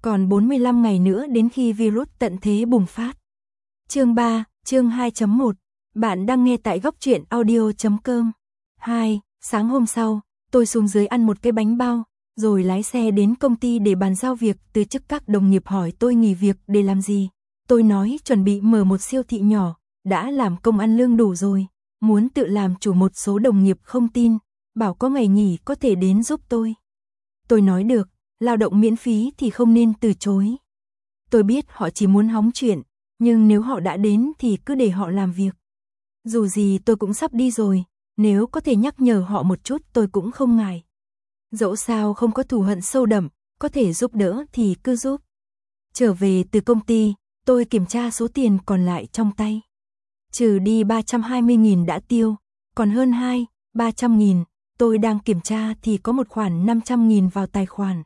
Còn 45 ngày nữa đến khi virus tận thế bùng phát. Chương 3, chương 2.1. Bạn đang nghe tại góc truyện audio.com. 2. Sáng hôm sau, tôi xuống dưới ăn một cái bánh bao, rồi lái xe đến công ty để bàn giao việc từ chức. Các đồng nghiệp hỏi tôi nghỉ việc để làm gì. Tôi nói chuẩn bị mở một siêu thị nhỏ, đã làm công ăn lương đủ rồi, muốn tự làm chủ. Một số đồng nghiệp không tin, bảo có ngày nghỉ có thể đến giúp tôi. Tôi nói được, lao động miễn phí thì không nên từ chối. Tôi biết họ chỉ muốn hóng chuyện, nhưng nếu họ đã đến thì cứ để họ làm việc. Dù gì tôi cũng sắp đi rồi, nếu có thể nhắc nhở họ một chút tôi cũng không ngại. Dẫu sao không có thù hận sâu đậm, có thể giúp đỡ thì cứ giúp. Trở về từ công ty, tôi kiểm tra số tiền còn lại trong tay. Trừ đi 320.000 đã tiêu, còn hơn 300.000, tôi đang kiểm tra thì có một khoản 500.000 vào tài khoản.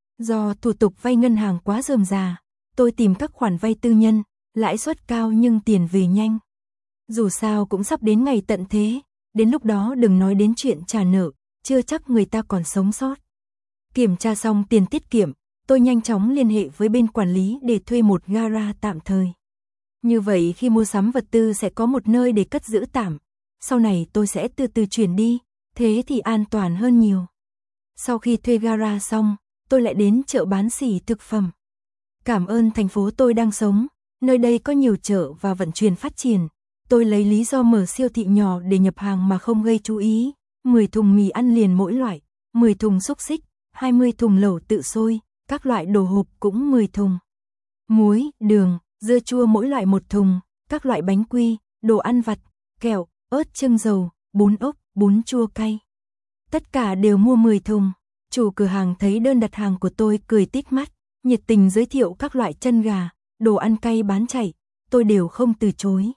Do thủ tục vay ngân hàng quá rườm rà, tôi tìm các khoản vay tư nhân, lãi suất cao nhưng tiền về nhanh. Dù sao cũng sắp đến ngày tận thế, đến lúc đó đừng nói đến chuyện trả nợ, chưa chắc người ta còn sống sót. Kiểm tra xong tiền tiết kiệm, tôi nhanh chóng liên hệ với bên quản lý để thuê một gara tạm thời. Như vậy khi mua sắm vật tư sẽ có một nơi để cất giữ tạm, sau này tôi sẽ từ từ chuyển đi, thế thì an toàn hơn nhiều. Sau khi thuê gara xong, tôi lại đến chợ bán xỉ thực phẩm. Cảm ơn thành phố tôi đang sống, nơi đây có nhiều chợ và vận chuyển phát triển. Tôi lấy lý do mở siêu thị nhỏ để nhập hàng mà không gây chú ý. 10 thùng mì ăn liền mỗi loại, 10 thùng xúc xích, 20 thùng lẩu tự sôi, các loại đồ hộp cũng 10 thùng. Muối, đường, dưa chua mỗi loại 1 thùng, các loại bánh quy, đồ ăn vặt, kẹo, ớt chưng dầu, bún ốc, bún chua cay. Tất cả đều mua 10 thùng. Chủ cửa hàng thấy đơn đặt hàng của tôi cười tít mắt, nhiệt tình giới thiệu các loại chân gà, đồ ăn cay bán chạy, tôi đều không từ chối.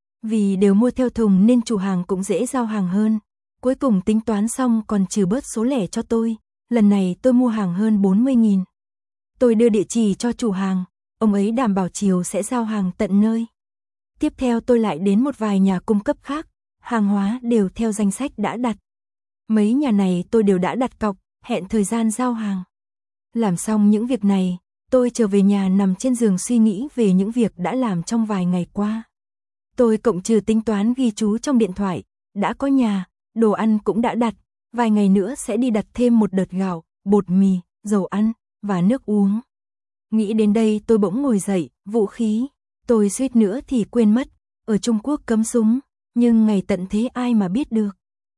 Vì đều mua theo thùng nên chủ hàng cũng dễ giao hàng hơn. Cuối cùng tính toán xong còn trừ bớt số lẻ cho tôi, lần này tôi mua hàng hơn 40.000. Tôi đưa địa chỉ cho chủ hàng, ông ấy đảm bảo chiều sẽ giao hàng tận nơi. Tiếp theo tôi lại đến một vài nhà cung cấp khác, hàng hóa đều theo danh sách đã đặt. Mấy nhà này tôi đều đã đặt cọc, hẹn thời gian giao hàng. Làm xong những việc này, tôi trở về nhà nằm trên giường suy nghĩ về những việc đã làm trong vài ngày qua. Tôi cộng trừ tính toán ghi chú trong điện thoại, đã có nhà, đồ ăn cũng đã đặt, vài ngày nữa sẽ đi đặt thêm một đợt gạo, bột mì, dầu ăn và nước uống. Nghĩ đến đây tôi bỗng ngồi dậy, vũ khí, tôi suýt nữa thì quên mất, ở Trung Quốc cấm súng, nhưng ngày tận thế ai mà biết được.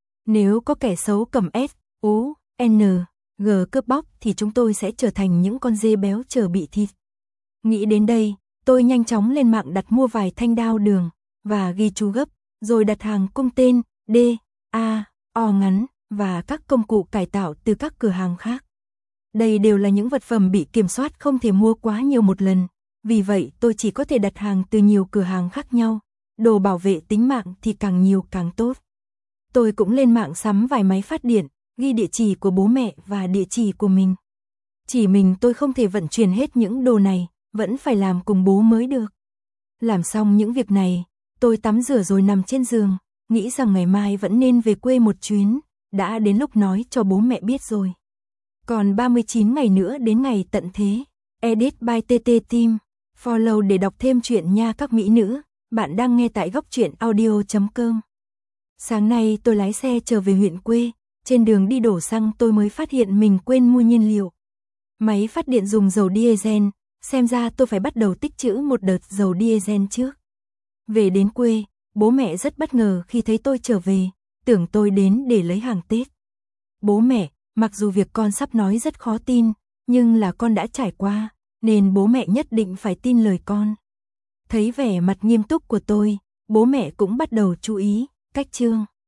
Nếu có kẻ xấu cầm S, U, N, G cướp bóc thì chúng tôi sẽ trở thành những con dê béo chờ bị thịt. Nghĩ đến đây, tôi nhanh chóng lên mạng đặt mua vài thanh đao đường và ghi chú gấp, rồi đặt hàng cung tên D, A, O ngắn và các công cụ cải tạo từ các cửa hàng khác. Đây đều là những vật phẩm bị kiểm soát không thể mua quá nhiều một lần, vì vậy tôi chỉ có thể đặt hàng từ nhiều cửa hàng khác nhau. Đồ bảo vệ tính mạng thì càng nhiều càng tốt. Tôi cũng lên mạng sắm vài máy phát điện, ghi địa chỉ của bố mẹ và địa chỉ của mình. Chỉ mình tôi không thể vận chuyển hết những đồ này, vẫn phải làm cùng bố mới được. Làm xong những việc này, tôi tắm rửa rồi nằm trên giường, nghĩ rằng ngày mai vẫn nên về quê một chuyến, đã đến lúc nói cho bố mẹ biết rồi. Còn 39 ngày nữa đến ngày tận thế. Edit by TT Team. Follow để đọc thêm chuyện nha các mỹ nữ. Bạn đang nghe tại góc truyện audio.com. Sáng nay tôi lái xe trở về huyện quê, trên đường đi đổ xăng tôi mới phát hiện mình quên mua nhiên liệu. Máy phát điện dùng dầu diesel, xem ra tôi phải bắt đầu tích trữ một đợt dầu diesel trước. Về đến quê, bố mẹ rất bất ngờ khi thấy tôi trở về, tưởng tôi đến để lấy hàng Tết. Bố mẹ, mặc dù việc con sắp nói rất khó tin, nhưng là con đã trải qua, nên bố mẹ nhất định phải tin lời con. Thấy vẻ mặt nghiêm túc của tôi, bố mẹ cũng bắt đầu chú ý, cách chương.